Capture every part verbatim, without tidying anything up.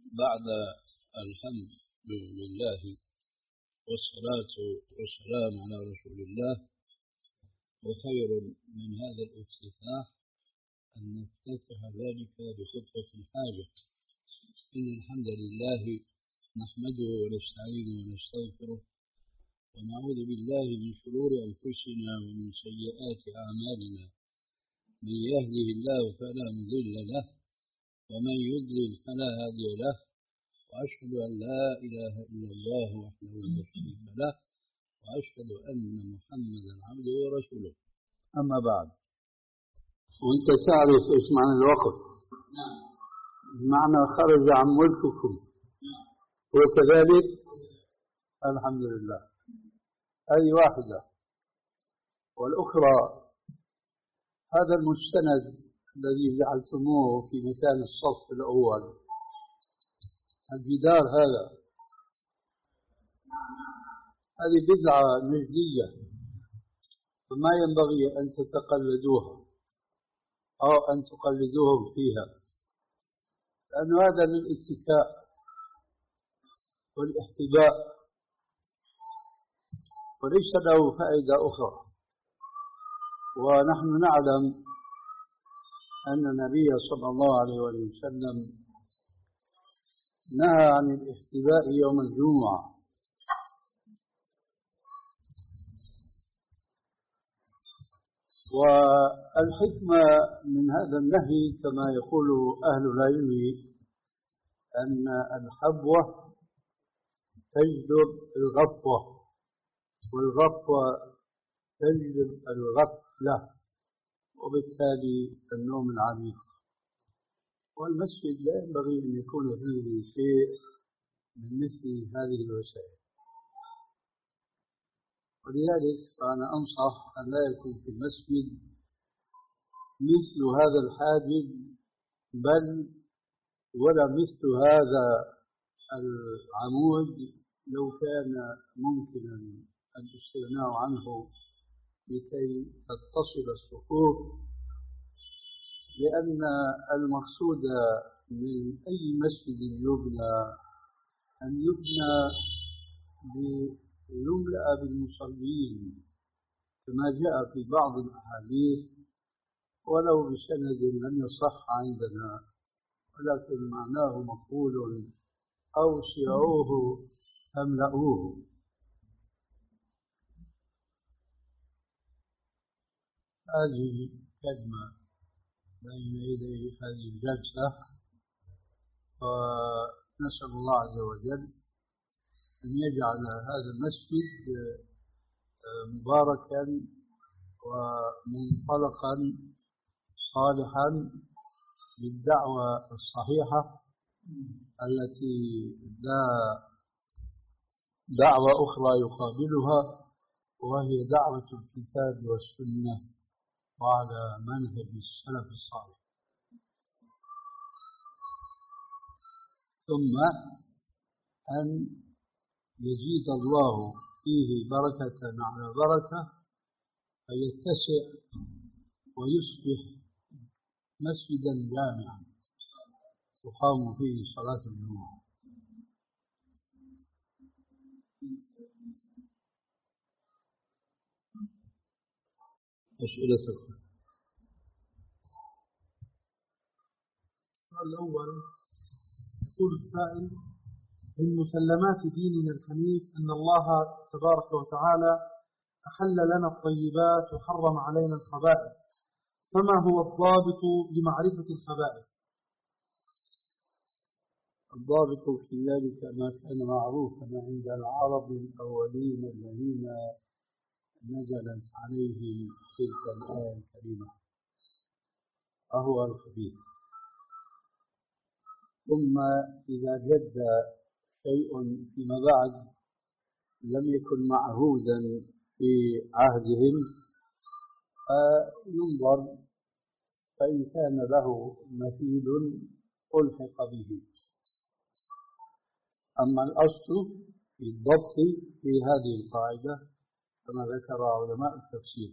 بعد الحمد لله والصلاة والسلام على رسول الله، وخير من هذا الافتتاح أن نفتتح ذلك بخطبة الحاجة. إن الحمد لله نحمده ونستعينه ونستغفره ونعوذ بالله من شرور أنفسنا ومن سيئات أعمالنا، من يهده الله فلا مضل له ومن يضلل فلا هادي له، وأشهد أن لا إله إلا الله وحده لا شريك له، وأشهد أن محمدا عبده ورسوله. أما بعد، وأنت تعرف إيش معنى الوقف؟ نعم. معنى خرج عن ملككم. نعم. هو كذلك؟ الحمد لله. هذه واحدة. والأخرى هذا المستند الذي جعلتموه في مكان الصف الأول، الجدار هذا، هذه بدعة نجدية، فما ينبغي أن تتقلدوها أو أن تقلدوهم فيها، لأن هذا للاتكاء والاحتباء وليس له فائدة أخرى. ونحن نعلم أن النبي صلى الله عليه وسلم نهى عن الاحتباء يوم الجمعة، والحكمة من هذا النهي كما يقول أهل العلم أن الحبوة تجلب الغفوة، والغفوة تجلب الغفلة، وبالتالي النوم العميق. والمسجد لا ينبغي أن يكون فيه شيء من مثل هذه الوسائل، ولذلك أنا أنصح أن لا يكون في المسجد مثل هذا الحاجز، بل ولا مثل هذا العمود لو كان ممكنا الاستغناء عنه لكي تتصل الصفوف، لأن المقصود من أي مسجد يبنى أن يبنى ليملأ بالمصلين كما جاء في بعض الأحاديث، ولو بسند لم يصح عندنا، ولكن معناه مقبول: أوسعوه أملأوه. هذه كلمة بين يدي هذه الجلسة، ونسأل الله عز وجل أن يجعل هذا المسجد مباركا ومنطلقا صالحا للدعوة الصحيحة التي لا دعوة أخرى يقابلها، وهي دعوة الكتاب والسنة وعلى منهج السلف الصالح. ثم أن يزيد الله فيه بركة على بركة، فيتسع ويصبح مسجدا جامعا تقام فيه صلاة الجمعة. أسئلتك. السؤال الأول، يقول السائل: من مسلمات ديننا الحنيف أن الله تبارك وتعالى أحل لنا الطيبات وحرم علينا الخبائث، فما هو الضابط لمعرفة الخبائث؟ الضابط في ذلك ما كان معروفا عند العرب الأولين الذين نزلت عليهم تلك الآية الكريمة، وهو الخبيث. ثم إذا جد شيء فيما بعد لم يكن معهودا في عهدهم فينظر، فإن كان له مثيل ألحق به. أما الأصل في الضبط في هذه القاعدة كما ذكر علماء التفسير.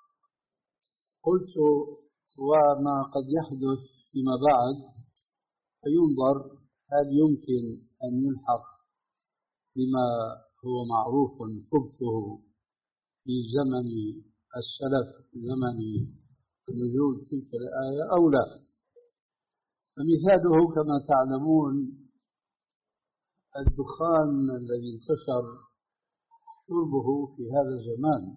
قلت: وما قد يحدث فيما بعد فينظر هل يمكن أن يلحق بما هو معروف خبثه في زمن السلف في زمن نزول تلك الآية أو لا. فمثاله كما تعلمون الدخان الذي انتشر شربه في هذا الزمان،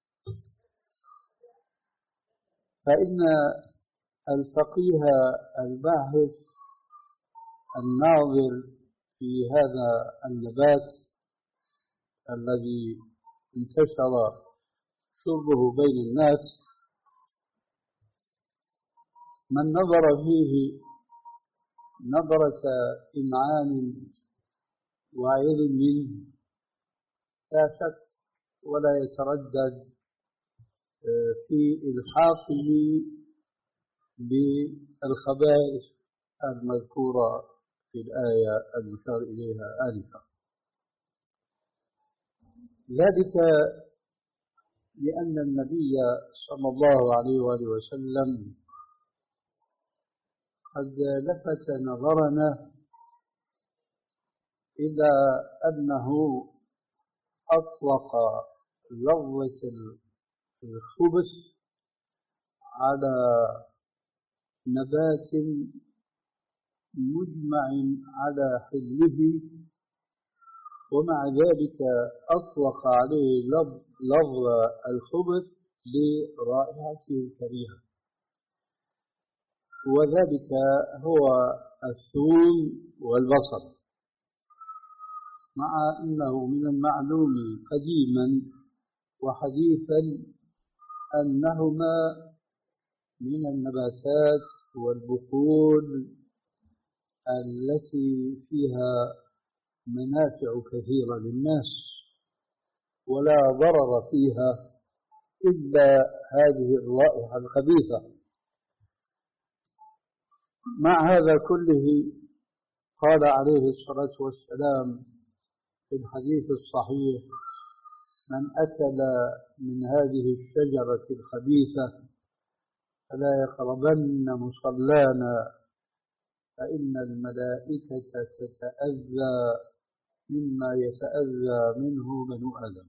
فإن الفقيه الباحث الناظر في هذا النبات الذي انتشر شربه بين الناس، من نظر فيه نظرة إمعان وعظ منه لا شك ولا يتردد في إلحاقه بالخبائث المذكورة في الآية المشار إليها آنفا. ذلك لأن النبي صلى الله عليه وآله وسلم قد لفت نظرنا إلى أنه أطلق لفظة الخبث على نبات مجمع على حله، ومع ذلك أطلق عليه لفظ الخبث لرائحته الكريهة، وذلك هو الثوم والبصل، مع أنه من المعلوم قديما وحديثا أنهما من النباتات والبقول التي فيها منافع كثيرة للناس ولا ضرر فيها إلا هذه الرائحة الخبيثة. مع هذا كله قال عليه الصلاة والسلام في الحديث الصحيح: من أكل من هذه الشجرة الخبيثة فلا يقربن مصلانا فإن الملائكة تتأذى مما يتأذى منه بنو آدم.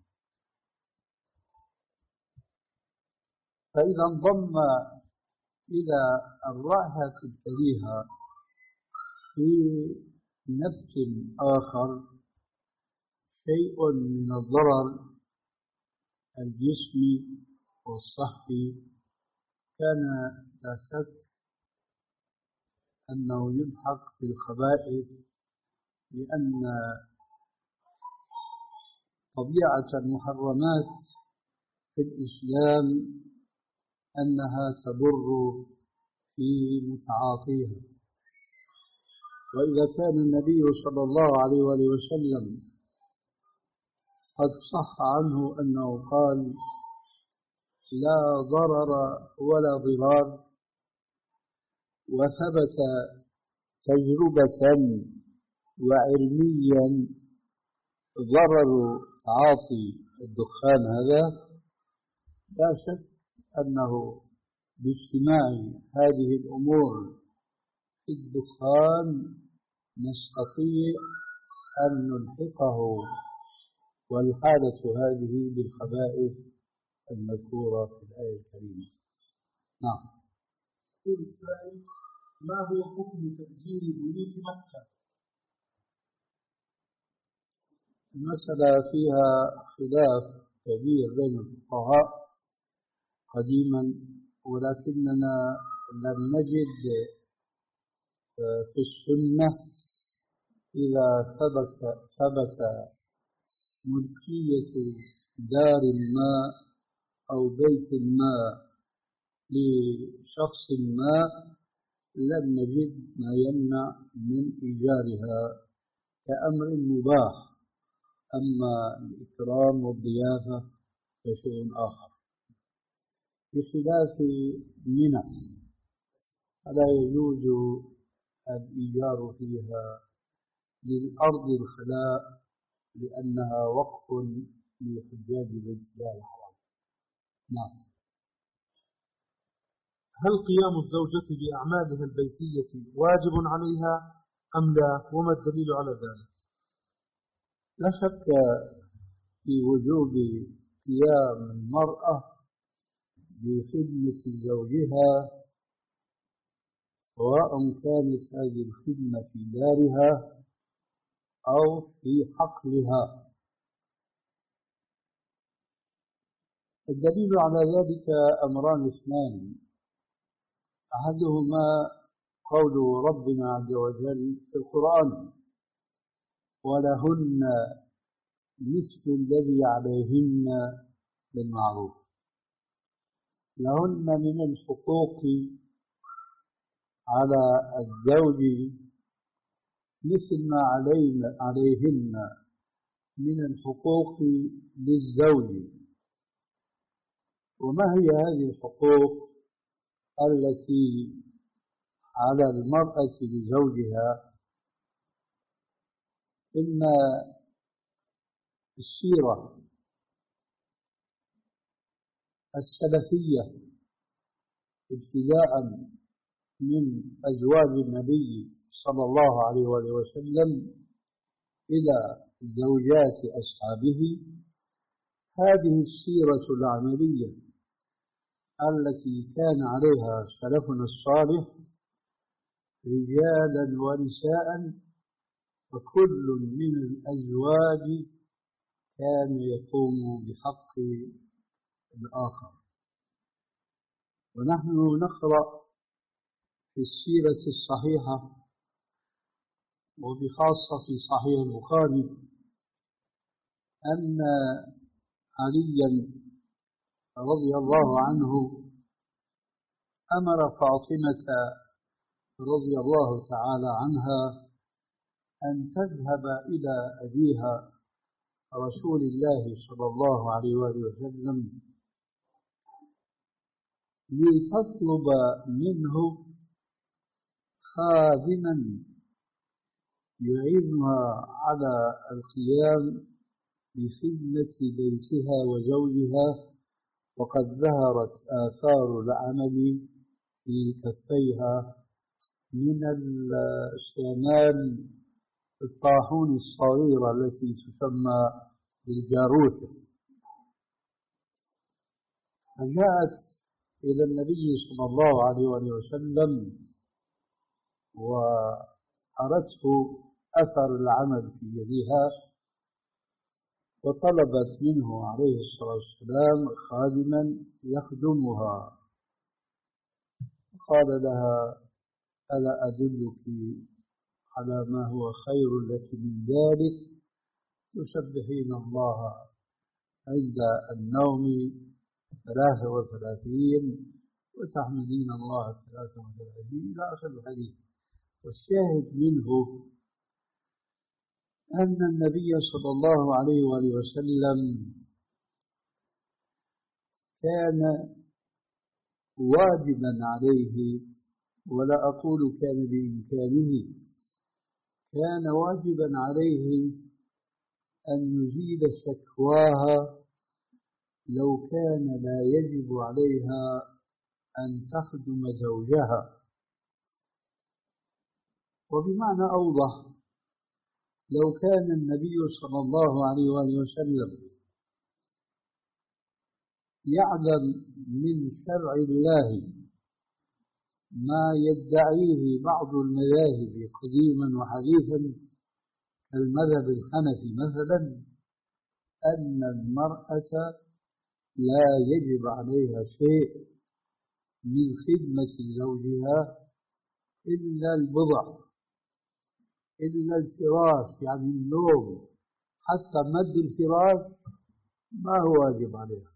فإذا انضم إلى الرائحة الكريهة في نبت آخر شيء من الضرر الجسمي والصحي، كان لا شك أنه يلحق بالخبائث، لأن طبيعة المحرمات في الإسلام أنها تضر في متعاطيها. وإذا كان النبي صلى الله عليه وآله وسلم قد صح عنه أنه قال: لا ضرر ولا ضرار، وثبت تجربة وعلميا ضرر تعاطي الدخان هذا، لا شك أنه باجتماع هذه الأمور في الدخان نستطيع أن نلحقه والحالة هذه بالخبائث المذكورة في الآية الكريمة. نعم. يقول السائل: ما هو حكم تأجير بيوت مكة؟ المسألة فيها خلاف كبير بين الفقهاء قديما، ولكننا لم نجد في السنة إذا ثبت ثبت ملكية دار ما أو بيت ما لشخص ما، لم نجد ما يمنع من إيجارها كأمر مباح. أما الإكرام والضيافة فشيء آخر، بخلاف منى فلا يجوز الإيجار فيها للأرض الخلاء لأنها وقف لحجاج بيت الله الحرام. نعم. هل قيام الزوجة بأعمالها البيتية واجب عليها أم لا؟ وما الدليل على ذلك؟ لا شك في وجوب قيام المرأة بخدمة زوجها، سواء كانت هذه الخدمة في دارها أو في حقلها. الدليل على ذلك أمران اثنان، أحدهما قول ربنا عز وجل في القرآن: ولهن مثل الذي عليهن بالمعروف. لهن من الحقوق على الزوج مثل ما علينا عليهن من الحقوق للزوج. وما هي هذه الحقوق التي على المرأة لزوجها؟ إن السيرة السلفية ابتداء من أزواج النبي صلى الله عليه وآله وسلم إلى زوجات أصحابه، هذه السيرة العملية التي كان عليها سلفنا الصالح رجالا ونساء، وكل من الأزواج كان يقوم بحق الآخر. ونحن نقرأ في السيرة الصحيحة وبخاصة في صحيح البخاري أن عليا رضي الله عنه أمر فاطمة رضي الله تعالى عنها أن تذهب إلى أبيها رسول الله صلى الله عليه وآله وسلم لتطلب منه خادما يعينها على القيام بخدمة بيتها وزوجها، وقد ظهرت آثار العمل في كفيها من استعمال الطاحون الصغيرة التي تسمى بالجاروت. فجاءت إلى النبي صلى الله عليه وسلم وأرته أثر العمل في يدها، وطلبت منه عليه الصلاة والسلام خادما يخدمها. قال لها: ألا أدلك على ما هو خير لك من ذلك؟ تسبحين الله عند النوم ثلاثة وثلاثين وتحمدين الله ثلاثة وثلاثين إلى آخر الحديث. والشاهد منه أن النبي صلى الله عليه وآله وسلم كان واجبا عليه، ولا أقول كان بإمكانه، كان واجبا عليه أن يزيل شكواها لو كان لا يجب عليها أن تخدم زوجها. وبمعنى أوضح، لو كان النبي صلى الله عليه وآله وسلم يعلم من شرع الله ما يدعيه بعض المذاهب قديما وحديثا كالمذهب الحنفي مثلا، أن المرأة لا يجب عليها شيء من خدمة زوجها إلا البضع، إلا الفراش، يعني النوم، حتى مد الفراش ما هو واجب عليها،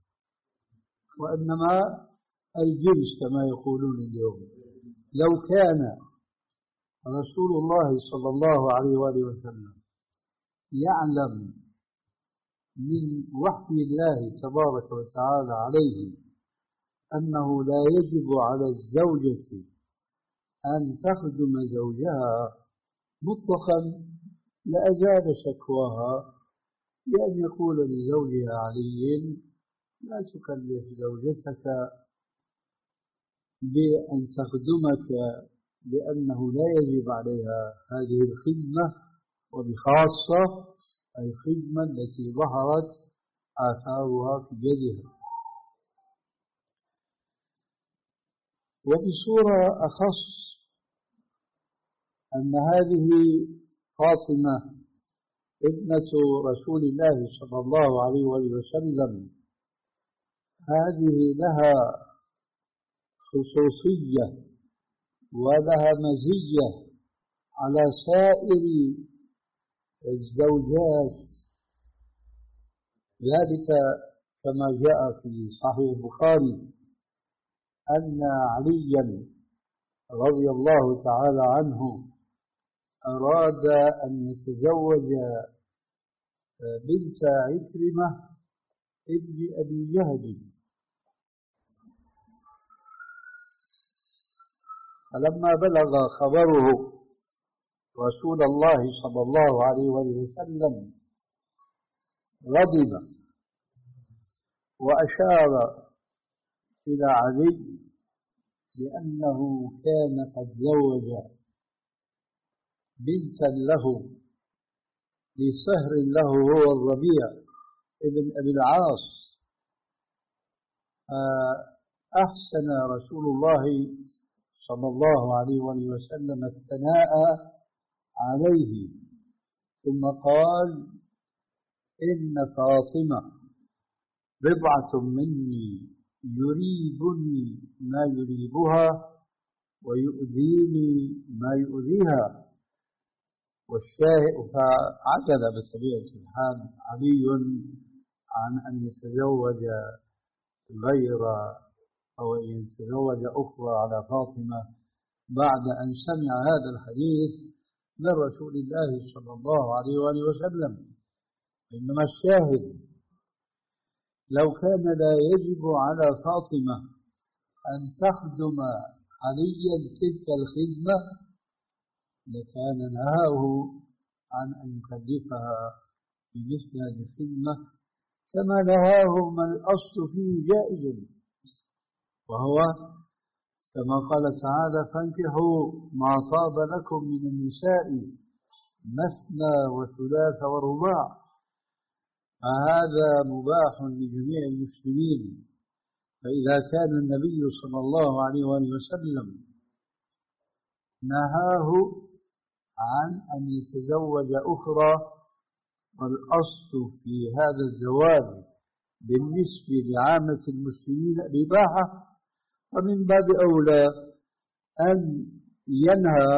وإنما الجنس كما يقولون اليوم. لو كان رسول الله صلى الله عليه وآله وسلم يعلم من وحي الله تبارك وتعالى عليه أنه لا يجب على الزوجة أن تخدم زوجها مطلقا لأزال شكواها بأن يقول لزوجها علي: لا تكلف زوجتك بأن تخدمك لأنه لا يجب عليها هذه الخدمة، وبخاصة الخدمة التي ظهرت آثارها في يدها. وبصورة أخص أن هذه فاطمة ابنة رسول الله صلى الله عليه وسلم هذه لها خصوصية ولها مزية على سائر الزوجات، ذلك كما جاء في صحيح البخاري أن عليا رضي الله تعالى عنه أراد أن يتزوج بنت عكرمة ابن أبي جهل، فلما بلغ خبره رسول الله صلى الله عليه وسلم غضب وأشار إلى علي لأنه كان قد زوج بنتا له لصهر له هو الربيع ابن أبي العاص، أحسن رسول الله صلى الله عليه وسلم الثناء عليه، ثم قال: إن فاطمة بضعة مني يريبني ما يريبها ويؤذيني ما يؤذيها. والشاهد فعجل بطبيعة الحال علي عن أن يتزوج غير أو أن يتزوج أخرى على فاطمة بعد أن سمع هذا الحديث من رسول الله صلى الله عليه وآله وسلم. إنما الشاهد لو كان لا يجب على فاطمة أن تخدم عليا تلك الخدمة لكان نهاه عن أن يكلفها بمثل هذه الخدمة، كما نهاه ما الأصل فيه جائز، وهو كما قال تعالى: فانكحوا ما طاب لكم من النساء مثنى وثلاث ورباع. فهذا مباح لجميع المسلمين. فإذا كان النبي صلى الله عليه وسلم نهاه عن أن يتزوج أخرى، والأصل في هذا الزواج بالنسبة لعامة المسلمين الإباحة، فمن باب أولى أن ينهى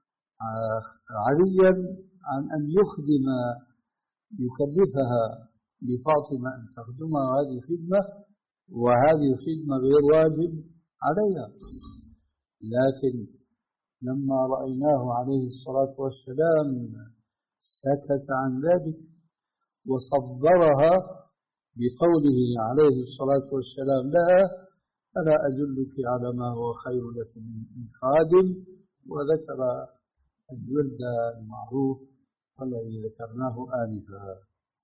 عليا عن أن يخدم يكلفها لفاطمة أن تخدمها هذه الخدمة، وهذه الخدمة غير واجب عليها. لكن لما رأيناه عليه الصلاة والسلام سكت عن ذلك وصبرها بقوله عليه الصلاة والسلام لها: ألا أدلك على ما هو خير لك من خادم، وذكر الجلد المعروف والذي ذكرناه آنفا.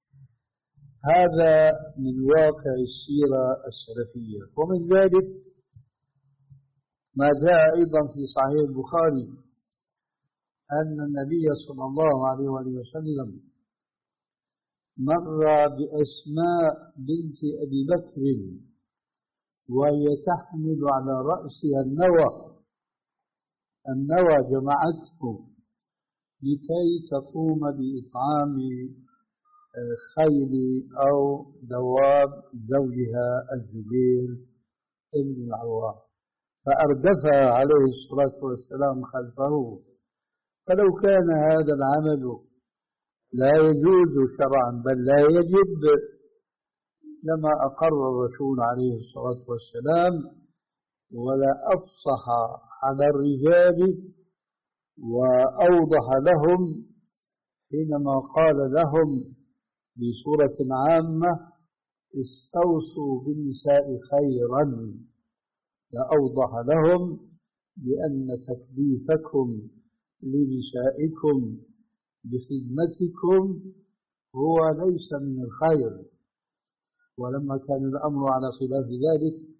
هذا من واقع السيرة السلفية. ومن ذلك ما جاء أيضا في صحيح البخاري أن النبي صلى الله عليه وسلم مر بأسماء بنت أبي بكر وهي تحمل على رأسها النوى، النوى جمعته لكي تقوم بإطعام خيل أو دواب زوجها الزبير ابن العوام، فأردفها عليه الصلاة والسلام خلفه. فلو كان هذا العمل لا يجوز شرعا بل لا يجب لما أقر الرسول عليه الصلاة والسلام ولا أفصح على الرجال وأوضح لهم حينما قال لهم بصورة عامة: استوصوا بالنساء خيرا، لأوضح لهم بأن تكليفكم لنسائكم بخدمتكم هو ليس من الخير. ولما كان الأمر على خلاف ذلك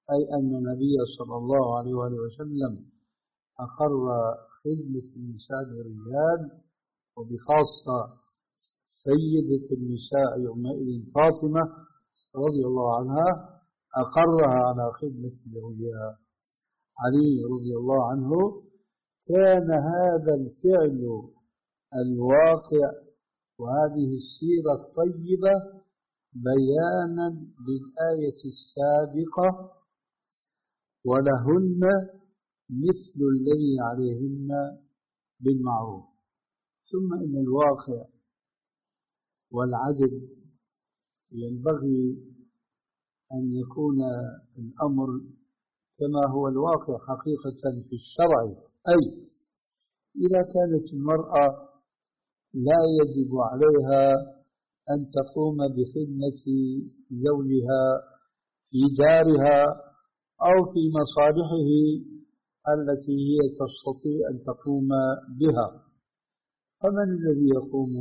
أي أن النبي صلى الله عليه وآله وسلم أقر خدمة النساء للرجال، وبخاصة سيدة النساء يومئذ فاطمة رضي الله عنها أقرها على خدمة زوجها علي رضي الله عنه. كان هذا الفعل الواقع وهذه السيرة الطيبة بيانا للآية السابقة: ولهن مثل الذي عليهن بالمعروف. ثم إن الواقع والعدل ينبغي أن يكون الأمر كما هو الواقع حقيقة في الشرع، أي إذا كانت المرأة لا يجب عليها أن تقوم بخدمة زوجها في دارها أو في مصالحه التي هي تستطيع أن تقوم بها، فمن الذي يقوم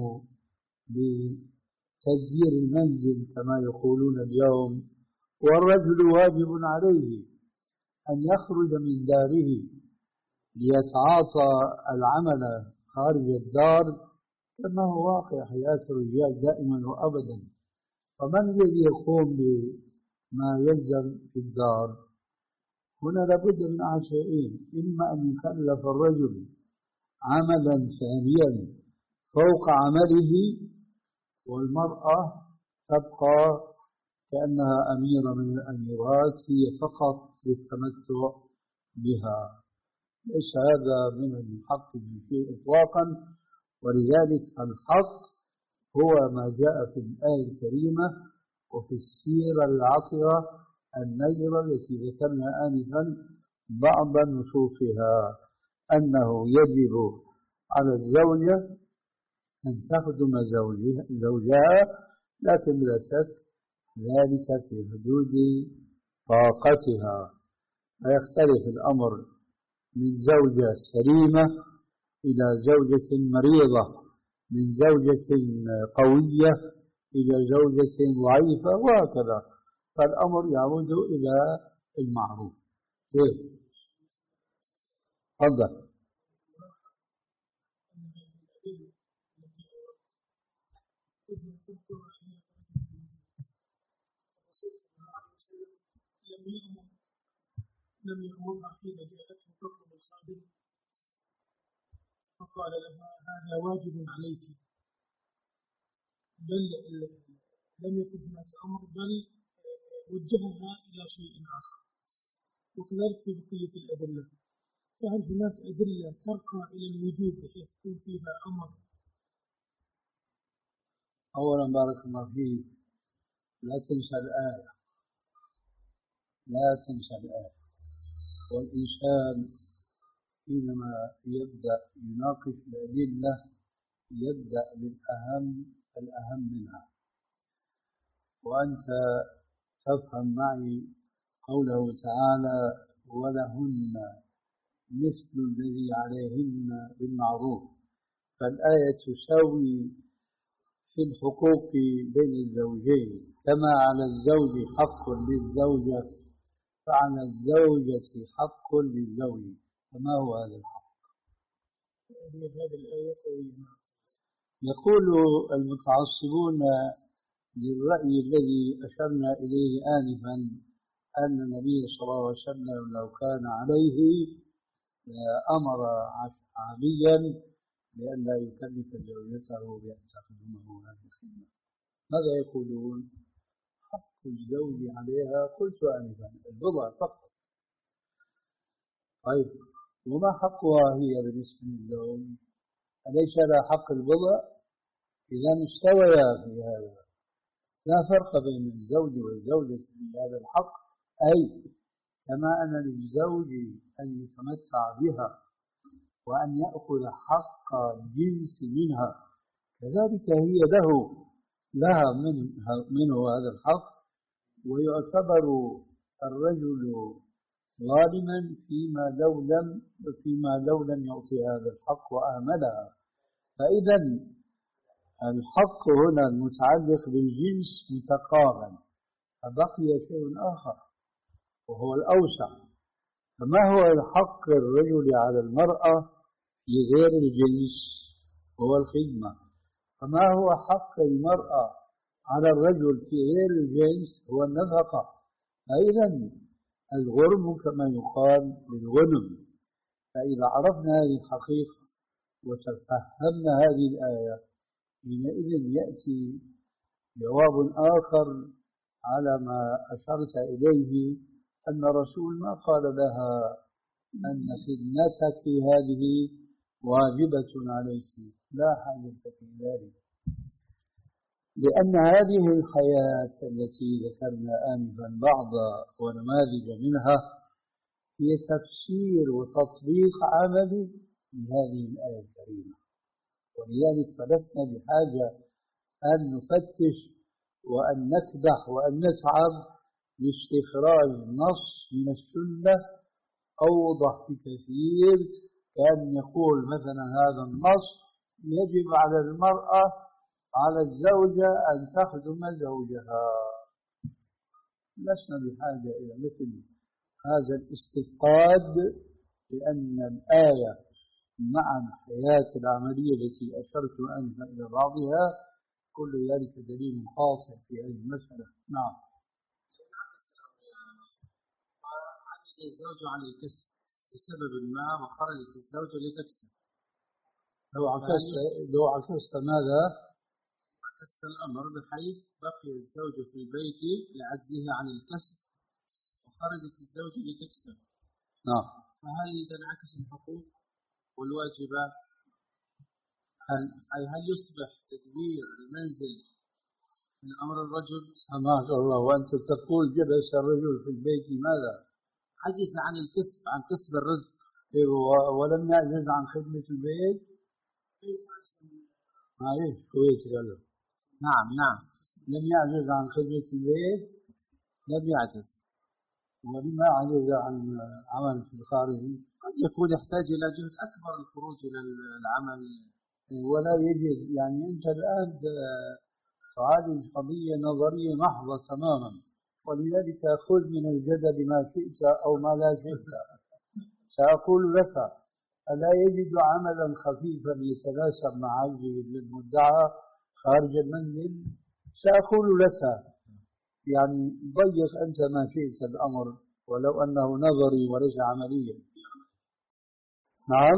بتدبير المنزل كما يقولون اليوم؟ والرجل واجب عليه أن يخرج من داره ليتعاطى العمل خارج الدار كما هو واقع حياة الرجال دائما وأبدا. فمن الذي يقوم بما يلزم في الدار؟ هنا لابد من أحد شيئين: إما أن يكلف الرجل عملا ثانيا فوق عمله، والمرأة تبقى كأنها أميرة من الأميرات هي فقط للتمتع بها. ليس هذا من الحق بشيء إطلاقا، ولذلك الحق هو ما جاء في الآية الكريمة وفي السيرة العطرة النيرة التي ذكرنا آنفا بعض نصوصها، أنه يجب على الزوجة أن تخدم زوجها، لكن لا شك ذلك في حدود طاقتها. فيختلف الأمر من زوجة سليمة إلى زوجة مريضة، من زوجة قوية إلى زوجة ضعيفة، وهكذا. فالأمر يعود إلى المعروف. كيف؟ تفضل. لم يأمرها حين جاءته تطلب الخادم فقال لها: هذا واجب عليك، بل لم يكن هناك أمر، بل وجهها إلى شيء آخر. وكذلك في بقية الأدلة، فهل هناك أدلة ترقى إلى الوجوب بحيث يكون فيها أمر؟ أولا بارك الله فيك، لا تنسى الآية، لا تنسى الآية. والإنسان حينما يبدأ يناقش الأدلة يبدأ بالأهم الأهم منها. وأنت تفهم معي قوله تعالى: ولهن مثل الذي عليهن بالمعروف. فالآية تساوي في الحقوق بين الزوجين، كما على الزوج حق للزوجة فعلى الزوجة حق للزوج. فما هو هذا الحق؟ هذه الآية قوية. يقول المتعصبون للرأي الذي أشرنا إليه آنفا أن النبي صلى الله عليه وسلم لو كان عليه أمر عليا بأن لا يكلف زوجته بأن تخدمه هذه الخدمة. ماذا يقولون؟ حق الزوج عليها قلت آنفا البضع فقط. طيب، وما حقها هي بالنسبة للزوج؟ أليس لها حق البضع؟ إذا استويا في هذا، لا فرق بين الزوج والزوجة في هذا الحق. أي كما أن للزوج أن يتمتع بها وأن يأخذ حق الجنس منها، كذلك هي له لها منه هذا الحق. ويعتبر الرجل ظالما فيما لو لم فيما لو لم يعطي هذا الحق وأهملها. فإذا الحق هنا المتعلق بالجنس متقارن. فبقي شيء آخر، وهو الأوسع. فما هو حق الرجل على المرأة في غير الجنس؟ هو الخدمة. فما هو حق المرأة على الرجل في غير الجنس؟ هو النفقة. فإذا الغرم كما يقال للغنم. فإذا عرفنا هذه الحقيقة وتفهمنا هذه الآية حينئذ يأتي جواب آخر على ما أشرت إليه، أن الرسول ما قال لها أن خدمتك هذه واجبة عليك، لا حاجة في ذلك، لأن هذه الحياة التي ذكرنا آنفا بعض ونماذج منها هي تفسير وتطبيق عملي لهذه الآية الكريمة. ولذلك فلسنا بحاجة أن نفتش وأن نكدح وأن نتعب لاستخراج نص من السنة أوضح بكثير، كان يقول مثلا هذا النص يجب على المرأة على الزوجة أن تخدم زوجها. لسنا بحاجة إلى مثل هذا الاستفقاد، لأن الآية مع الحياة العملية التي أشرت أنها إلى بعضها كل ذلك دليل قاطع في هذه المسألة. نعم. عجز الزوج عن الكسب بسبب ما وخرجت الزوجة لتكسب. لو عكست لو عكست ماذا؟ عكست الأمر بحيث بقي الزوج في البيت لعجزه عن الكسب وخرجت الزوجة لتكسب. نعم. فهل تنعكس الحقوق والواجبات؟ هل أي هل يصبح تدبير المنزل من أمر الرجل؟ ما شاء الله. وأنت تقول جلس الرجل في البيت ماذا؟ عجز عن الكسب، عن كسب الرزق. ولم يعجز عن خدمة البيت. معليش كويس قال. نعم نعم. لم يعجز عن خدمة البيت. لم يعجز. ولما عجز عن عمل في الخارج؟ قد يكون يحتاج إلى جهد أكبر للخروج إلى العمل ولا يجد. يعني أنت الآن تعالج قضية نظرية محضة تماما، ولذلك خذ من الجدل ما شئت أو ما لا شئت. سأقول لك ألا يجد عملا خفيفا يتناسب مع عجزه للمدعى خارج المنزل؟ سأقول لك يعني ضيق أنت ما شئت الأمر ولو أنه نظري وليس عمليا. نعم.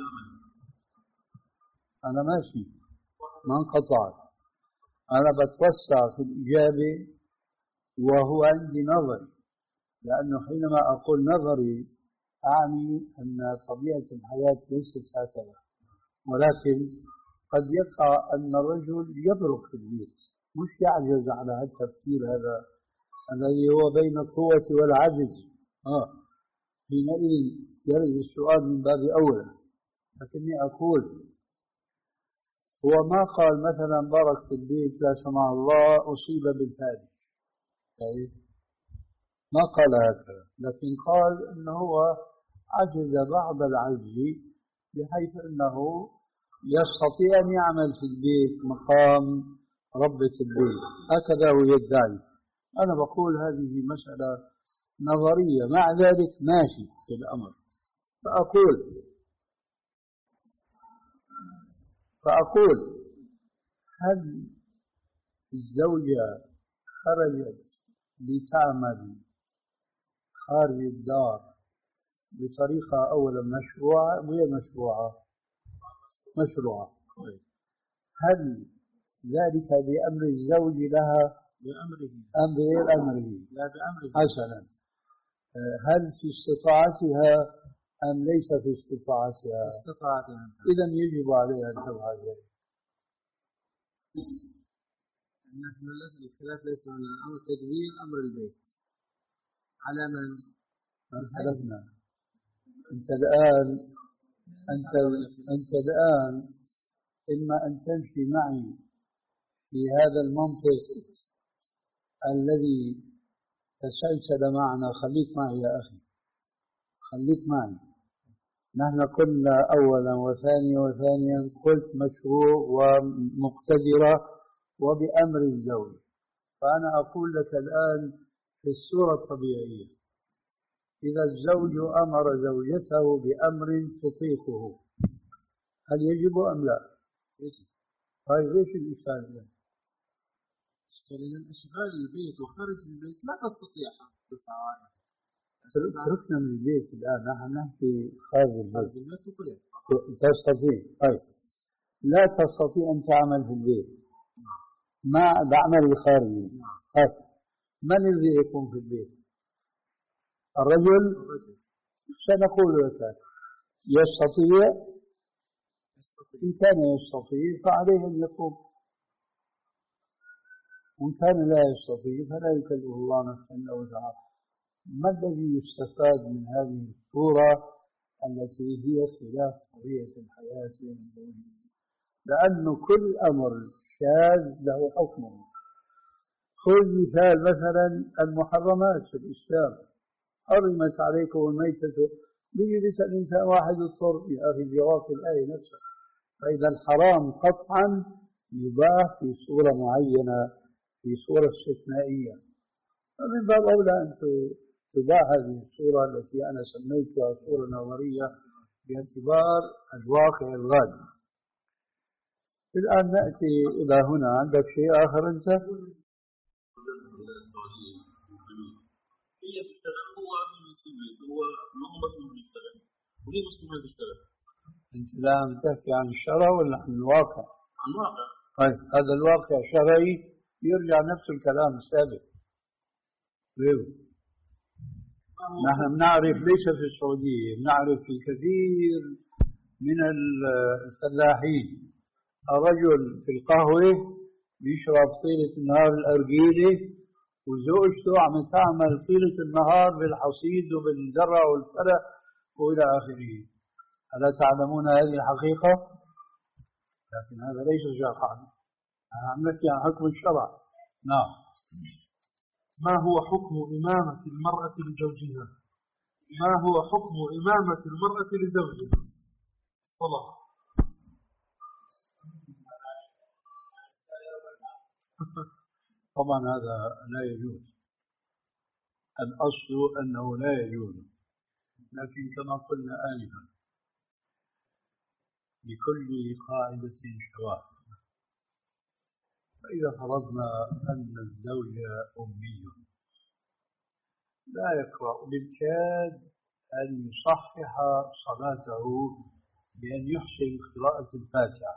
أنا ماشي ما انقطعت، أنا بتوسع في الإجابة وهو عندي نظري، لأنه حينما أقول نظري أعني أن طبيعة الحياة ليست هكذا، ولكن قد يقع أن الرجل يبرك في البيت، مش يعجز على هذا التفكير هذا الذي هو بين القوة والعجز. آه. حينئذ يرد السؤال من باب أولى، لكني أقول هو ما قال مثلا بارك في البيت لا سمح الله أصيب بالفادي، ما قال هكذا، لكن قال أنه هو عجز بعض العجز بحيث أنه يستطيع أن يعمل في البيت مقام ربة البيت، هكذا هو يدعي. أنا بقول هذه مسألة نظرية، مع ذلك ماشي في الأمر. فأقول فأقول هل الزوجة خرجت لتعمل خارج الدار بطريقة أولا مشروعة وغير مشروعة؟ مشروعة. هل ذلك بأمر الزوج لها؟ بأمره. أم بغير أمره؟ لا بأمره. حسنا. هل في استطاعتها أم ليس في استطاعتها؟ في استطاعتها. إذن يجب عليها أن تفعل ذلك. نحن الخلاف ليس من أمر تدبير أمر البيت على من اختلفنا. أنت الآن أنت أنت الآن إما أن تمشي معي في هذا المنطق الذي تسلسل معنا. خليك معي يا أخي، خليك معي. نحن قلنا أولا وثانيا وثانيا قلت مشروع ومقتدرة وبأمر الزوج. فأنا أقول لك الآن في الصورة الطبيعية إذا الزوج أمر زوجته بأمر تطيقه هل يجب أم لا؟ يجب. طيب ليش الإشكال هنا؟ لأن الأشغال البيت وخارج البيت لا تستطيعها بالفعال. تركنا من البيت الآن نحن نحكي خارج البيت. لا تطيع. تستطيع. طيب لا تستطيع أن تعمل في البيت ما بعمل الخارجي. طيب من الذي يقوم في البيت؟ الرجل. سنقول لك يستطيع. إن كان يستطيع فعليه أن يقوم، وإن كان لا يستطيع فلا يكلف الله نفسا إلا وسعها. ما الذي يستفاد من هذه الصورة التي هي خلاف طبيعة الحياة الزوجية؟ لأن كل أمر شاذ له حكمه. خذ مثال مثلا المحرمات في الإسلام، حرمت عليكم الميتة، بيجي بيسأل الإنسان واحد اضطر يا أخي جواب الآية نفسها. فإذا الحرام قطعا يباح في صورة معينة في صورة استثنائية، فمن باب أولى أن تباح هذه الصورة التي أنا سميتها صورة نظرية باعتبار الواقع الغالب. الآن نأتي إلى هنا. عندك شيء آخر أنت؟ هي بتشتغل هو في البيت، هو ما مسؤول بيشتغل وليه مسؤول ما بيشتغل؟ أنت الآن تحكي عن الشرع ولا عن الواقع؟ عن الواقع. طيب هذا الواقع شرعي يرجع نفس الكلام السابق. نحن بنعرف ليس في السعودية، بنعرف في كثير من الفلاحين الرجل في القهوة بيشرب طيلة النهار الأرجيلة وزوجته عم تعمل طيلة النهار بالحصيد وبالزرع والفرع وإلى آخره. ألا تعلمون هذه الحقيقة؟ لكن هذا ليس شرعا، أنا عم نحكي عن حكم الشرع. نعم. ما هو حكم إمامة المرأة لزوجها؟ ما هو حكم إمامة المرأة لزوجها؟ الصلاة. طبعا هذا لا يجوز، الأصل أنه لا يجوز، لكن كما قلنا آنفا لكل قاعدة شواذ. فإذا فرضنا أن الزوج أمي لا يقرأ بالكاد أن يصحح صلاته بأن يحسن قراءة الفاتحة،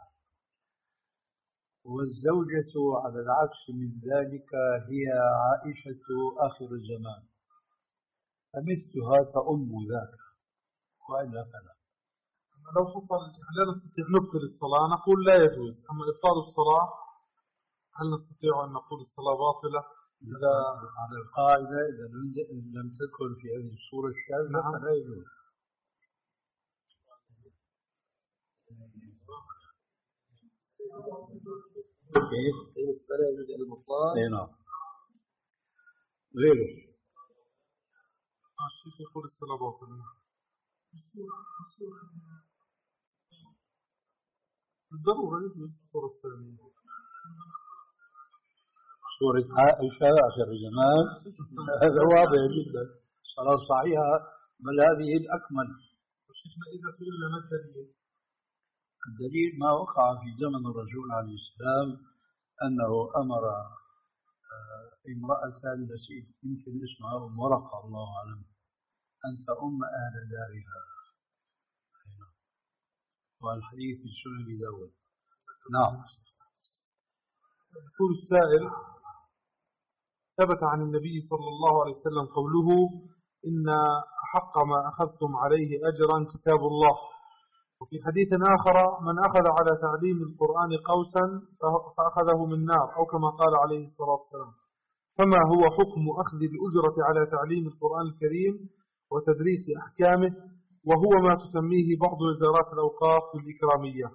والزوجة على العكس من ذلك هي عائشة آخر الزمان، فمثلها تأم ذاك وإلا فلا. لو حصل لا نستطيع نبطل الصلاة نقول لا يجوز، أما إبطال الصلاة هل نستطيع أن نقول الصلاة باطلة؟ إذا على القاعدة إذا لم تدخل في هذه الصورة الشاذة فلا يجوز. كيف؟ فلا يجوز المطلق. اي نعم. غيره. الشيخ يقول الصلاة باطلة. بالضرورة يجوز الصورة الثانية. صورة عائشة آخر الزمان هذا واضح جدا، صلاة صحيحة، بل هذه الأكمل. شيخنا إذا سئلنا ما الدليل؟ الدليل ما وقع في زمن الرسول عليه السلام أنه أمر امرأة التي يمكن اسمها أم ورقة الله أعلم أن تؤم أهل دارها، والحديث في سنن داود. نعم. يقول السائل: ثبت عن النبي صلى الله عليه وسلم قوله: إن أحق ما أخذتم عليه أجرا كتاب الله. وفي حديث آخر: من أخذ على تعليم القرآن قوسا فأخذه من نار، أو كما قال عليه الصلاة والسلام. فما هو حكم أخذ الأجرة على تعليم القرآن الكريم وتدريس أحكامه، وهو ما تسميه بعض وزارات الأوقاف بالإكرامية؟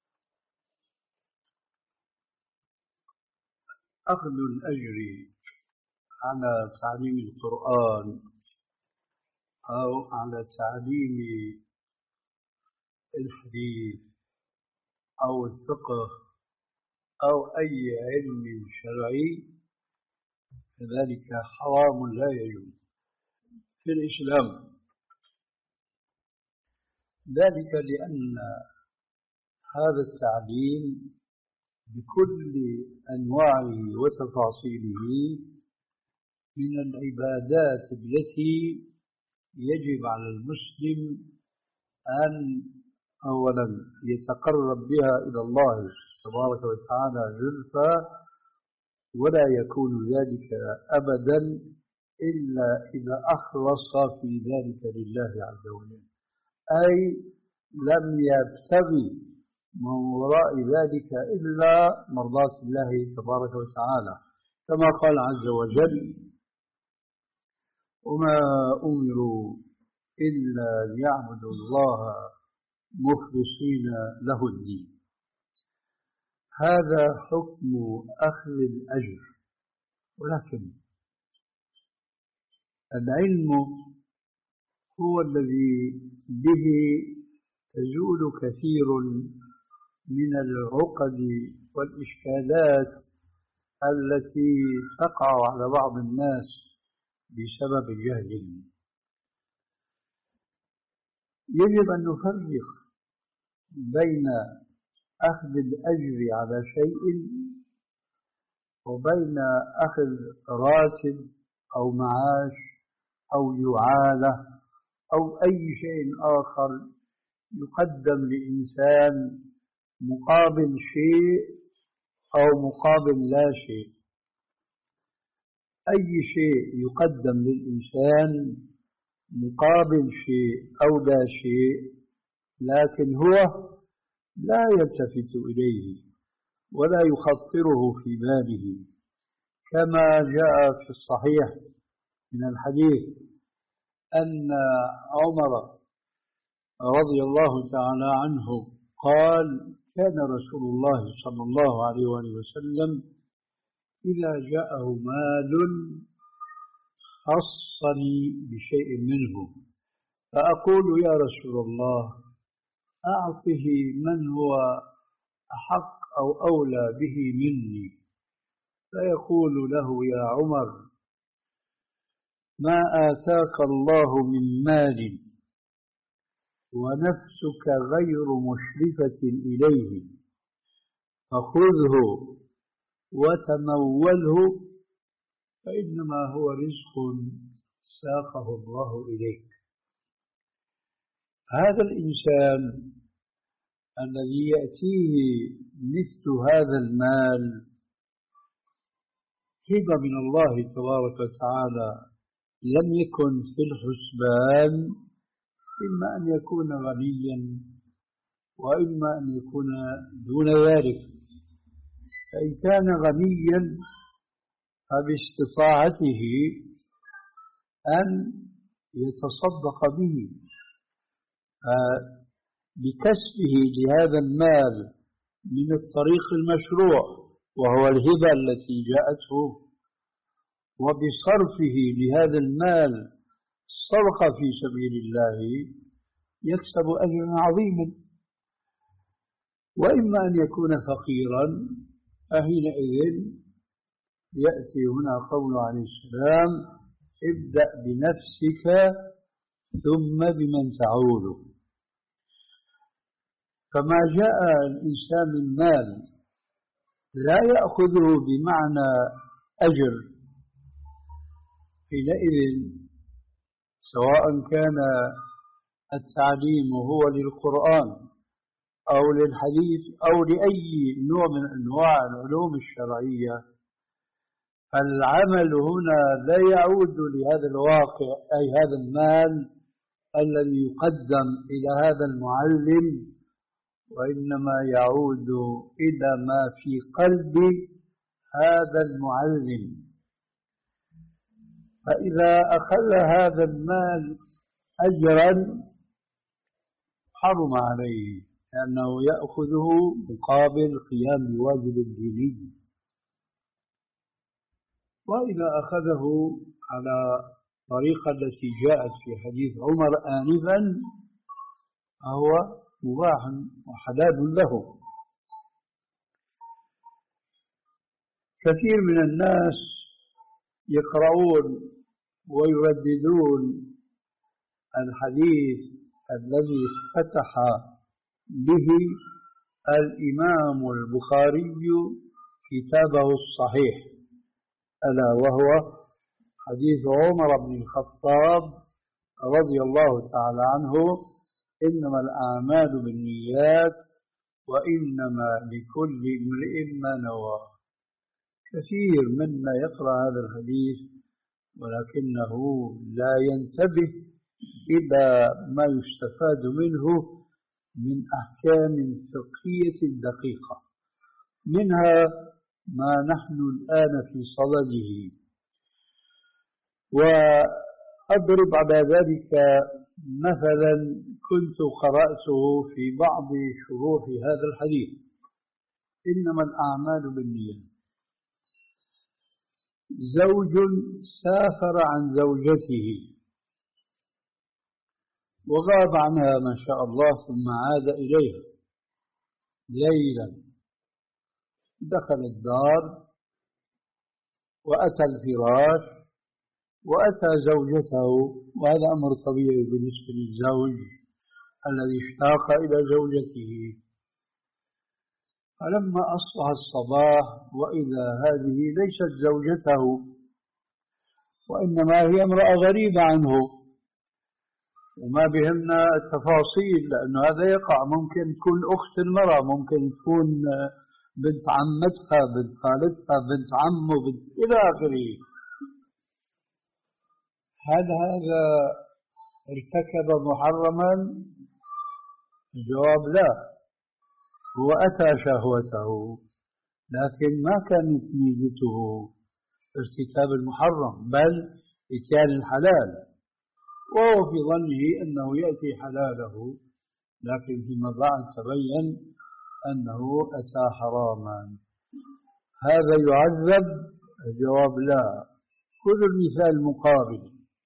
أخذ الأجر على تعليم القرآن أو على تعليم الحديث أو الفقه أو أي علم شرعي كذلك حرام لا يجوز، في الإسلام، ذلك لأن هذا التعليم بكل أنواعه وتفاصيله من العبادات التي يجب على المسلم أن أولا يتقرب بها إلى الله تبارك وتعالى زلفى، ولا يكون ذلك أبدا إلا إذا أخلص في ذلك لله عز وجل، أي لم يبتغي من وراء ذلك إلا مرضاة الله تبارك وتعالى، كما قال عز وجل: وما أمروا إلا ليعبدوا الله مخلصين له الدين. هذا حكم أخذ الأجر، ولكن العلم هو الذي به تزول كثير من العقد والإشكالات التي تقع على بعض الناس بسبب جهلهم. يجب أن نفرق بين أخذ الأجر على شيء وبين أخذ راتب أو معاش أو يعالة أو أي شيء آخر يقدم لإنسان مقابل شيء أو مقابل لا شيء. أي شيء يقدم للإنسان مقابل شيء أو لا شيء، لكن هو لا يلتفت إليه ولا يخطره في باله، كما جاء في الصحيح من الحديث أن عمر رضي الله تعالى عنه قال: كان رسول الله صلى الله عليه وسلم إذا جاءه مال خصني بشيء منه، فأقول: يا رسول الله أعطه من هو أحق أو أولى به مني، فيقول له: يا عمر، ما آتاك الله من مال ونفسك غير مشرفة إليه فخذه وتموله، فإنما هو رزق ساقه الله إليك. هذا الإنسان الذي يأتيه مثل هذا المال هبة من الله تبارك وتعالى لم يكن في الحسبان، إما أن يكون غنيا وإما أن يكون دون ذلك. فإن كان غنيا فباستطاعته أن يتصدق به بكسبه لهذا المال من الطريق المشروع وهو الهبة التي جاءته، وبصرفه لهذا المال صدقة في سبيل الله يكسب أجرا عظيما. وإما أن يكون فقيرا، فحينئذ يأتي هنا قول عليه السلام: ابدأ بنفسك ثم بمن تعود. فما جاء الإنسان من مال لا يأخذه بمعنى أجر، حينئذ سواء كان التعليم هو للقرآن أو للحديث أو لأي نوع من أنواع العلوم الشرعية، العمل هنا لا يعود لهذا الواقع، أي هذا المال الذي يقدم إلى هذا المعلم، وإنما يعود إلى ما في قلب هذا المعلم. فإذا أخذ هذا المال أجرا حرم عليه، لأنه يأخذه مقابل قيام بواجب ديني. وإذا أخذه على الطريقة التي جاءت في حديث عمر آنفا فهو مباح وحلال له. كثير من الناس يقرؤون ويرددون الحديث الذي افتتح به الإمام البخاري كتابه الصحيح، ألا وهو حديث عمر بن الخطاب رضي الله تعالى عنه: إنما الأعمال بالنيات وإنما لكل امرئ ما نوى. كثير منا يقرأ هذا الحديث ولكنه لا ينتبه إلى ما يستفاد منه من أحكام فقهية دقيقة، منها ما نحن الآن في صدده. وأضرب على ذلك مثلا كنت قرأته في بعض شروح هذا الحديث: إنما الأعمال بالنيات. زوج سافر عن زوجته وغاب عنها ما شاء الله ثم عاد إليها ليلا، دخل الدار وأتى الفراش وأتى زوجته، وهذا أمر طبيعي بالنسبة للزوج الذي اشتاق إلى زوجته. فلما أصبح الصباح وإذا هذه ليست زوجته وإنما هي امرأة غريبة عنه، وما بهمنا التفاصيل لأنه هذا يقع، ممكن تكون أخت المرأة، ممكن تكون بنت عمتها، بنت خالتها، بنت عمه، بنت إلى آخره. هل هذا ارتكب محرما؟ الجواب لا، هو أتى شهوته لكن ما كانت نيته ارتكاب المحرم بل إتيان الحلال، وهو في ظنه أنه يأتي حلاله، لكن فيما بعد تبين أنه أتى حراما. هذا يعذب؟ الجواب لا. خذ المثال المقابل: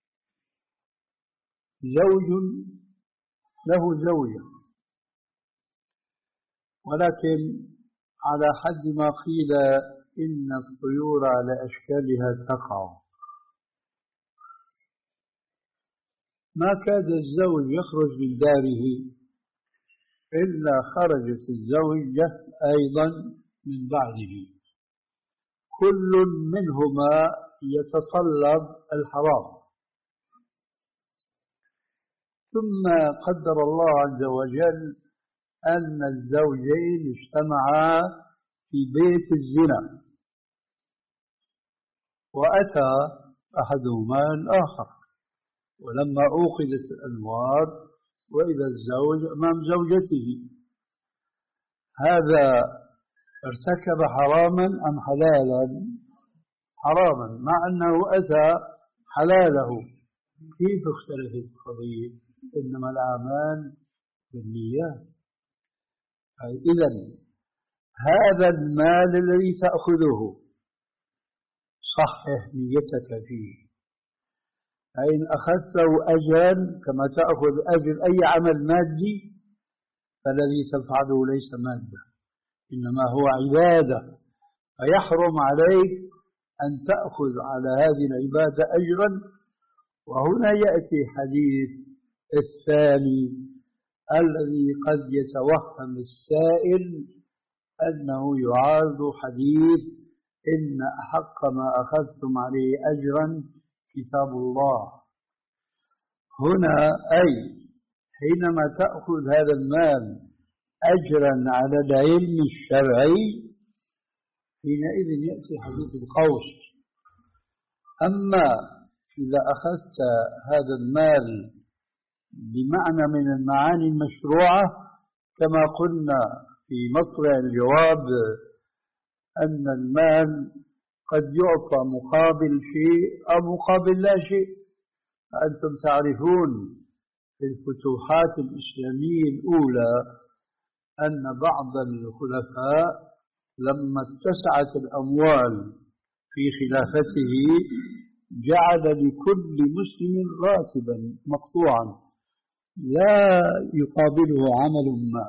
زوج له زوجة ولكن على حد ما قيل إن الطيور على أشكالها تقع، ما كاد الزوج يخرج من داره إلا خرجت الزوجة أيضا من بعده، كل منهما يتطلب الحرام. ثم قدر الله عز وجل أن الزوجين اجتمعا في بيت الزنا، وأتى أحدهما الآخر، ولما أوقدت الأنوار وإذا الزوج أمام زوجته، هذا ارتكب حراما أم حلالا؟ حراما، مع أنه أتى حلاله. كيف اختلفت القضية؟ إنما الأعمال بالنيات. إذن هذا المال الذي تأخذه صحح نيتك فيه، فإن أخذته أجرا كما تأخذ أجر أي عمل مادي فالذي تفعله ليس مادة إنما هو عبادة، فيحرم عليك أن تأخذ على هذه العبادة أجرا. وهنا يأتي حديث الثاني الذي قد يتوهم السائل أنه يعارض حديث إن أحق ما أخذتم عليه أجرا كتاب الله. هنا أي حينما تأخذ هذا المال أجرا على العلم الشرعي حينئذ يأتي حديث القوس. أما إذا أخذت هذا المال بمعنى من المعاني المشروعة كما قلنا في مطلع الجواب أن المال قد يعطى مقابل شيء أو مقابل لا شيء. أنتم تعرفون في الفتوحات الإسلامية الأولى أن بعض الخلفاء لما اتسعت الأموال في خلافته جعل لكل مسلم راتبا مقطوعا لا يقابله عمل ما،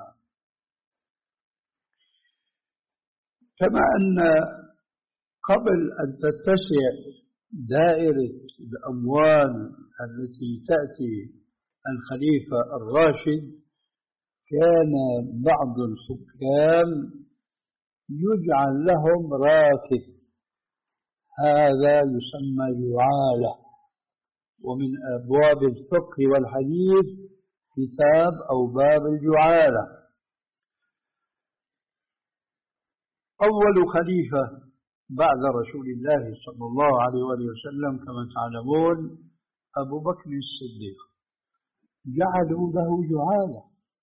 كما أن قبل أن تتسع دائرة الأموال التي تأتي الخليفة الراشد كان بعض الحكام يجعل لهم راتب، هذا يسمى جعالة. ومن أبواب الفقه والحديث كتاب أو باب الجعالة. أول خليفة بعد رسول الله صلى الله عليه وآله وسلم كما تعلمون أبو بكر الصديق، جعلوا له جعالة.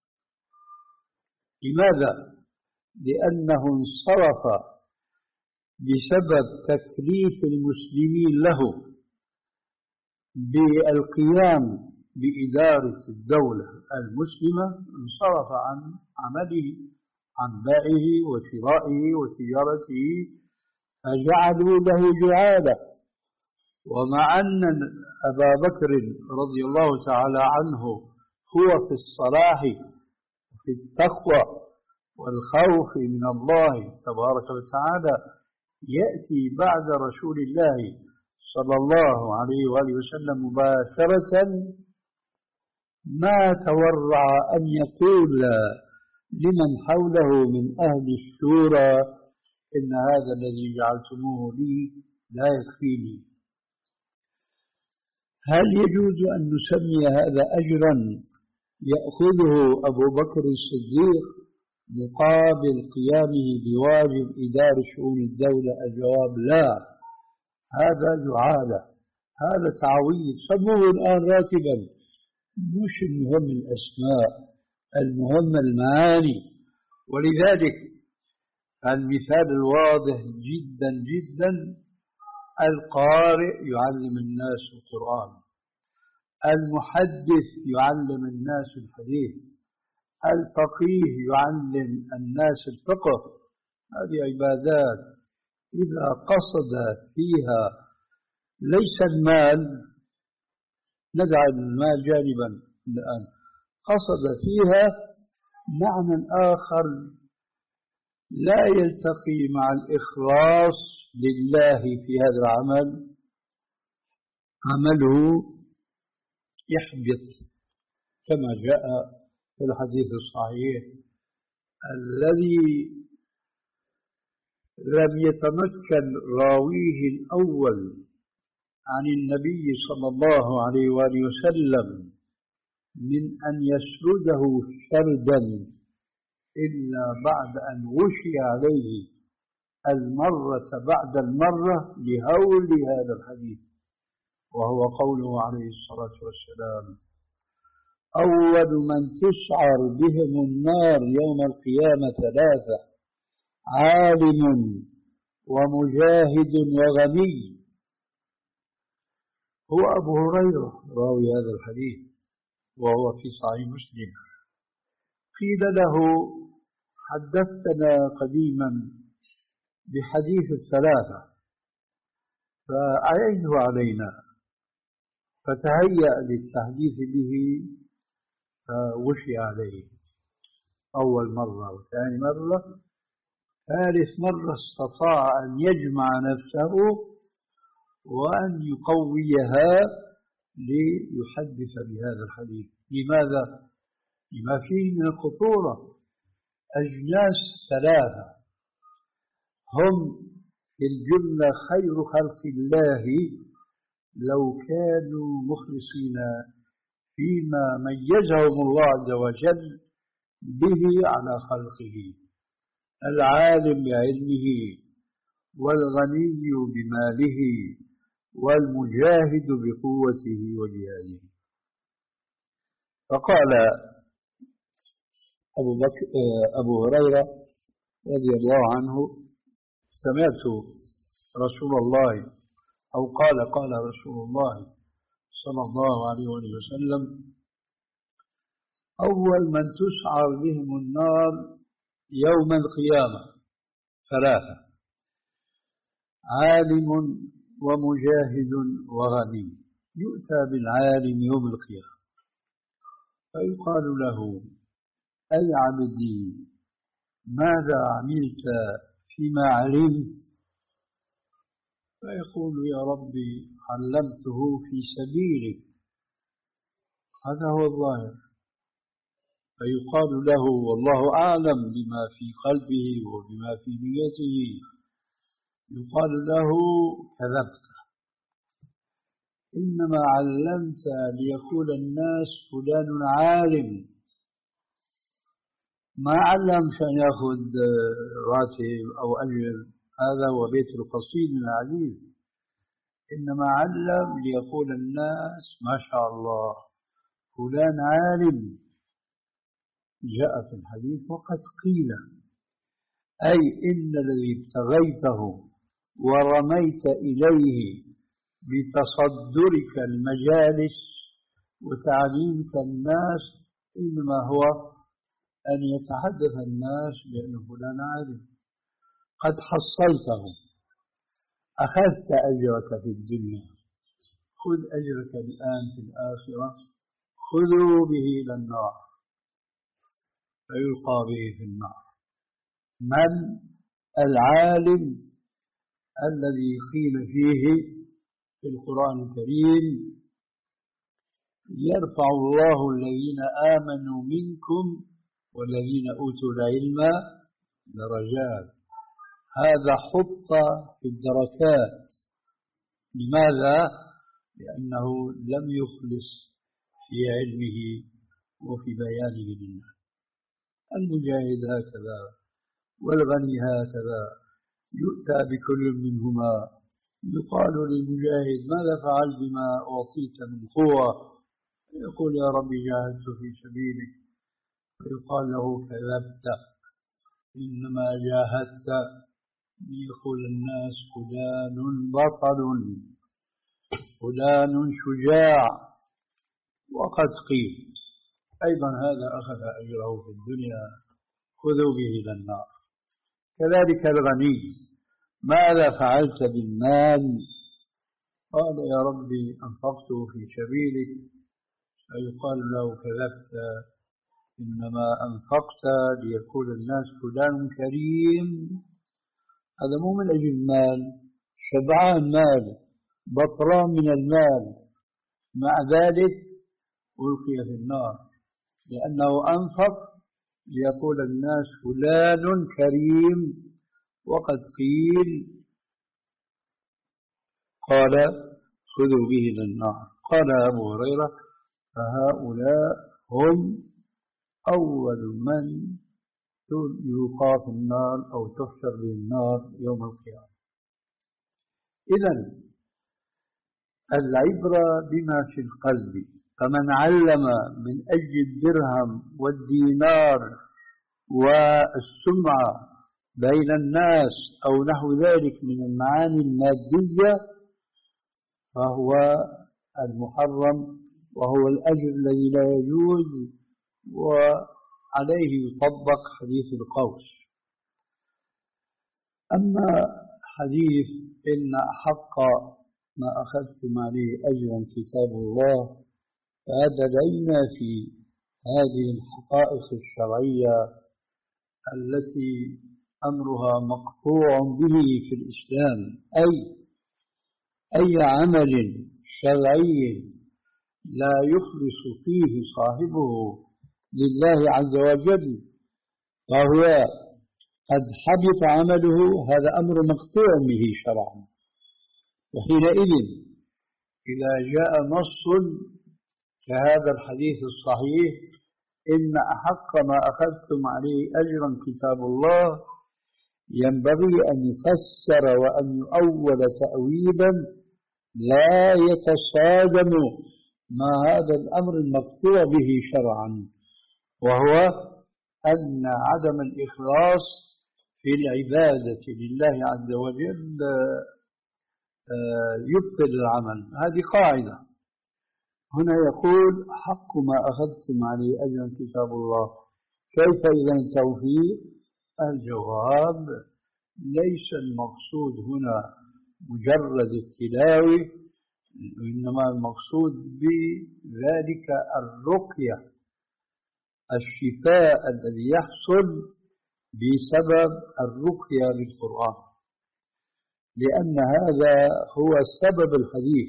لماذا؟ لأنه انصرف بسبب تكليف المسلمين له بالقيام بإدارة الدولة المسلمة، انصرف عن عمله، عن بيعه وشرائه وتجارته، فجعلوا له جعالة. ومع أن أبا بكر رضي الله تعالى عنه هو في الصلاح وفي التقوى والخوف من الله تبارك وتعالى، يأتي بعد رسول الله صلى الله عليه وآله وسلم مباشرة ما تورع أن يقول لمن حوله من أهل الشورى إن هذا الذي جعلتموه لي لا يكفيني. هل يجوز أن نسمي هذا أجرا يأخذه أبو بكر الصديق مقابل قيامه بواجب إدارة شؤون الدولة؟ الجواب لا، هذا جعالة، هذا تعويض. سموه الآن راتبا، مش المهم الأسماء، المهم المعاني. ولذلك المثال الواضح جدا جدا القارئ يعلم الناس القرآن، المحدث يعلم الناس الحديث، الفقيه يعلم الناس الفقه. هذه عبادات إذا قصد فيها ليس المال، ندع المال جانبا الآن، قصد فيها معنى آخر لا يلتقي مع الإخلاص لله في هذا العمل، عمله يحبط كما جاء في الحديث الصحيح: الذي لم يتمكن راويه الأول عن النبي صلى الله عليه وآله وسلم من أن يسرده سردا إلا بعد أن غشي عليه المرة بعد المرة لهول هذا الحديث، وهو قوله عليه الصلاة والسلام: أول من تسعر بهم النار يوم القيامة ثلاثة: عالم ومجاهد وغني. هو أبو هريرة راوي هذا الحديث وهو في صحيح مسلم. قيل له: حدثتنا قديما بحديث الثلاثة فأعيده علينا، فتهيأ للتحديث به فوشي عليه أول مرة وثاني مرة، ثالث مرة استطاع أن يجمع نفسه وأن يقويها ليحدث بهذا الحديث. لماذا؟ لما فيه من الخطورة. أجناس ثلاثة هم في الجملة خير خلق الله لو كانوا مخلصين فيما ميزهم الله عز وجل به على خلقه: العالم بعلمه، والغني بماله، والمجاهد بقوته وجهاده. فقال أبو, بك... أبو هريرة رضي الله عنه: سمعت رسول الله، أو قال قال رسول الله صلى الله عليه وسلم: أول من تسعر بهم النار يوم القيامة ثلاثة: عالم ومجاهد وغني. يؤتى بالعالم يوم القيامة فيقال له: أي عبدي، ماذا عملت فيما علمت؟ فيقول يا ربي علمته في سبيلك، هذا هو الظاهر. فيقال له والله أعلم بما في قلبه وبما في نيته، يقال له كذبت، إنما علمت ليقول الناس فلان عالم، ما علم عشان يأخذ راتب أو أجر، هذا هو بيت القصيد من العزيز، إنما علم ليقول الناس ما شاء الله فلان عالم. جاء في الحديث وقد قيل، أي إن الذي ابتغيته ورميت إليه بتصدرك المجالس وتعليمك الناس إنما هو أن يتحدث الناس بأن فلان عالم. قد حصلته، أخذت أجرك في الدنيا، خذ أجرك الآن في الآخرة، خذوا به إلى النار فيلقى به في النار. من العالم الذي قيل فيه في القرآن الكريم يرفع الله الذين آمنوا منكم والذين أوتوا العلم درجات، هذا حط في الدركات. لماذا؟ لأنه لم يخلص في علمه وفي بيانه للناس. المجاهد هكذا والغني هكذا، يؤتى بكل منهما يقال للمجاهد ماذا فعل بما أعطيت من قوة؟ يقول يا ربي جاهدت في سبيلك، فيقال له كذبت، إنما جاهدت ليقول الناس فلان بطل فلان شجاع. وقد قيل أيضا هذا أخذ أجره في الدنيا، خذوا به إلى النار. كذلك الغني ماذا فعلت بالمال؟ قال يا ربي أنفقته في سبيلك، فيقال له كذبت، إنما أنفقت ليقول الناس فلان كريم. هذا مو من أجل المال، شبعان مال بطران من المال، مع ذلك ألقي في النار لأنه أنفق ليقول الناس فلان كريم. وقد قيل قال خذوا به إلى النار. قال أبو هريرة فهؤلاء هم أول من يلقى في النار أو تحشر به النار يوم القيامة. إذن العبرة بما في القلب، فمن علم من أجل الدرهم والدينار والسمعة بين الناس أو نحو ذلك من المعاني المادية فهو المحرم، وهو الأجر الذي لا يجوز، وعليه يطبق حديث القوس. أما حديث إن حق ما أخذتم عليه أجرا كتاب الله، فهذا دليلنا في هذه الحقائق الشرعية التي أمرها مقطوع به في الإسلام، أي أي عمل شرعي لا يخلص فيه صاحبه لله عز وجل فهو قد حبط عمله، هذا أمر مقطوع به شرعا. وحينئذ إذا جاء نص كهذا الحديث الصحيح إن أحق ما أخذتم عليه أجرا كتاب الله، ينبغي أن يفسر وأن يؤول تأويلا لا يتصادم مع هذا الأمر المقطوع به شرعا، وهو أن عدم الإخلاص في العبادة لله عز وجل يبطل العمل. هذه قاعدة. هنا يقول حق ما أخذتم عليه أجرا كتاب الله، كيف إذا التوفيق؟ الجواب ليس المقصود هنا مجرد التلاوة، وإنما المقصود بذلك الرقية، الشفاء الذي يحصل بسبب الرقية بالقرآن. لأن هذا هو سبب الحديث.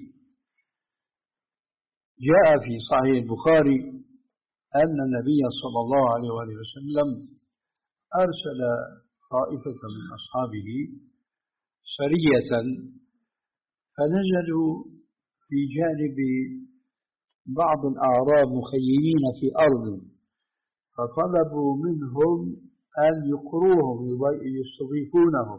جاء في صحيح البخاري أن النبي صلى الله عليه وآله وسلم أرسل طائفة من أصحابه سرية، فنزلوا في جانب بعض الأعراب مخيمين في أرض، فطلبوا منهم أن يقروهم يستضيفونهم.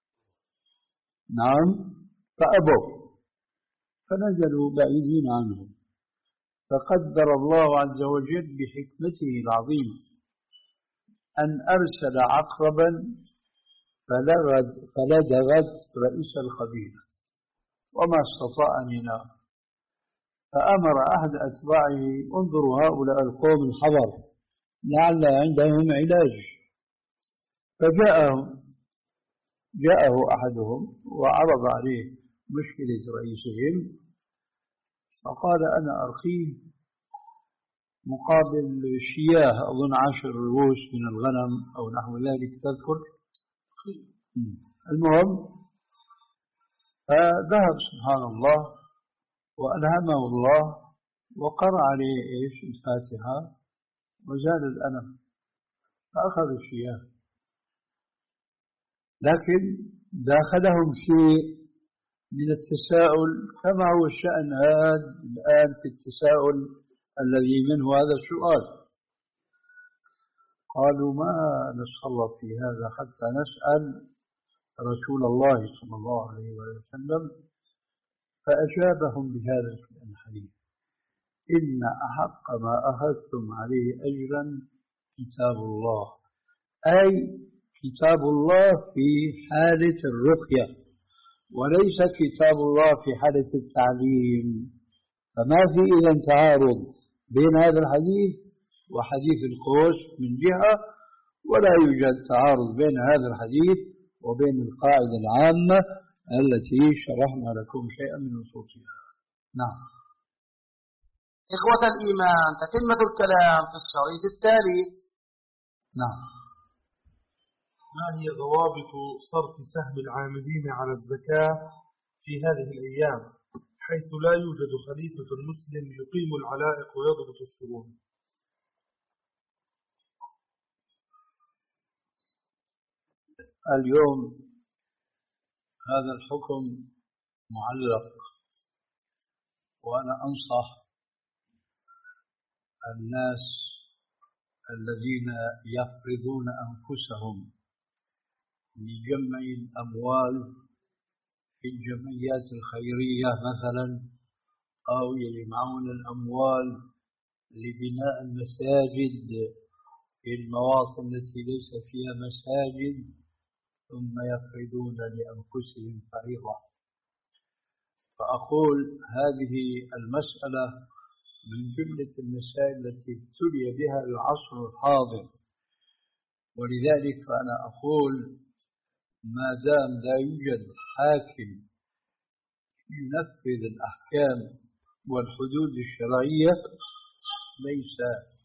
نعم، فأبوا، فنزلوا بعيدين عنهم. فقدر الله عز وجل بحكمته العظيمة أن أرسل عقربا فلدغت رئيس القبيلة وما استطاع أن ينام، فأمر أحد أتباعه: انظروا هؤلاء القوم الحضر لعل عندهم علاج. فجاءهم جاءه أحدهم وعرض عليه مشكلة رئيسهم، فقال: أنا أرقيه مقابل شياه أظن عشر رؤوس من الغنم أو نحو ذلك، تذكر؟ المهم، فذهب سبحان الله وألهمه الله وقرأ عليه إيش الفاتحة وزال الألم، فأخذ الشياه. لكن داخلهم شيء من التساؤل، كما هو الشأن هذا الآن في التساؤل الذي منه هذا السؤال. قالوا: ما نتصرف في هذا حتى نسأل رسول الله صلى الله عليه وسلم. فأجابهم بهذا الحديث: إن أحق ما أخذتم عليه أجرا كتاب الله، أي كتاب الله في حالة الرقية، وليس كتاب الله في حالة التعليم. فما في إذن تعارض بين هذا الحديث وحديث القوس من جهة، ولا يوجد تعارض بين هذا الحديث وبين القاعدة العامة التي شرحنا لكم شيئا من نصوصها. نعم. إخوة الإيمان، تتمة الكلام في الشريط التالي. نعم. ما هي ضوابط صرف سهم العاملين على الزكاة في هذه الأيام، حيث لا يوجد خليفة مسلم يقيم العلائق ويضبط الشؤون؟ اليوم هذا الحكم معلق، وأنا أنصح الناس الذين يفرضون أنفسهم لجمع الأموال في الجمعيات الخيرية مثلا، أو يجمعون الأموال لبناء المساجد في المواطن التي ليس فيها مساجد، ثم يفرضون لأنفسهم فريضة. فأقول هذه المسألة من جملة المسائل التي ابتلي بها العصر الحاضر، ولذلك فأنا أقول ما دام لا يوجد حاكم ينفذ الأحكام والحدود الشرعية، ليس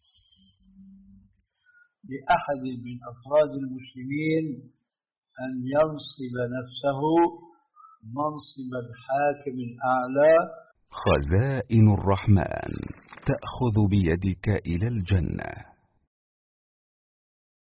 لأحد من أفراد المسلمين أن ينصب نفسه منصب الحاكم الأعلى. خزائن الرحمن تأخذ بيدك إلى الجنة.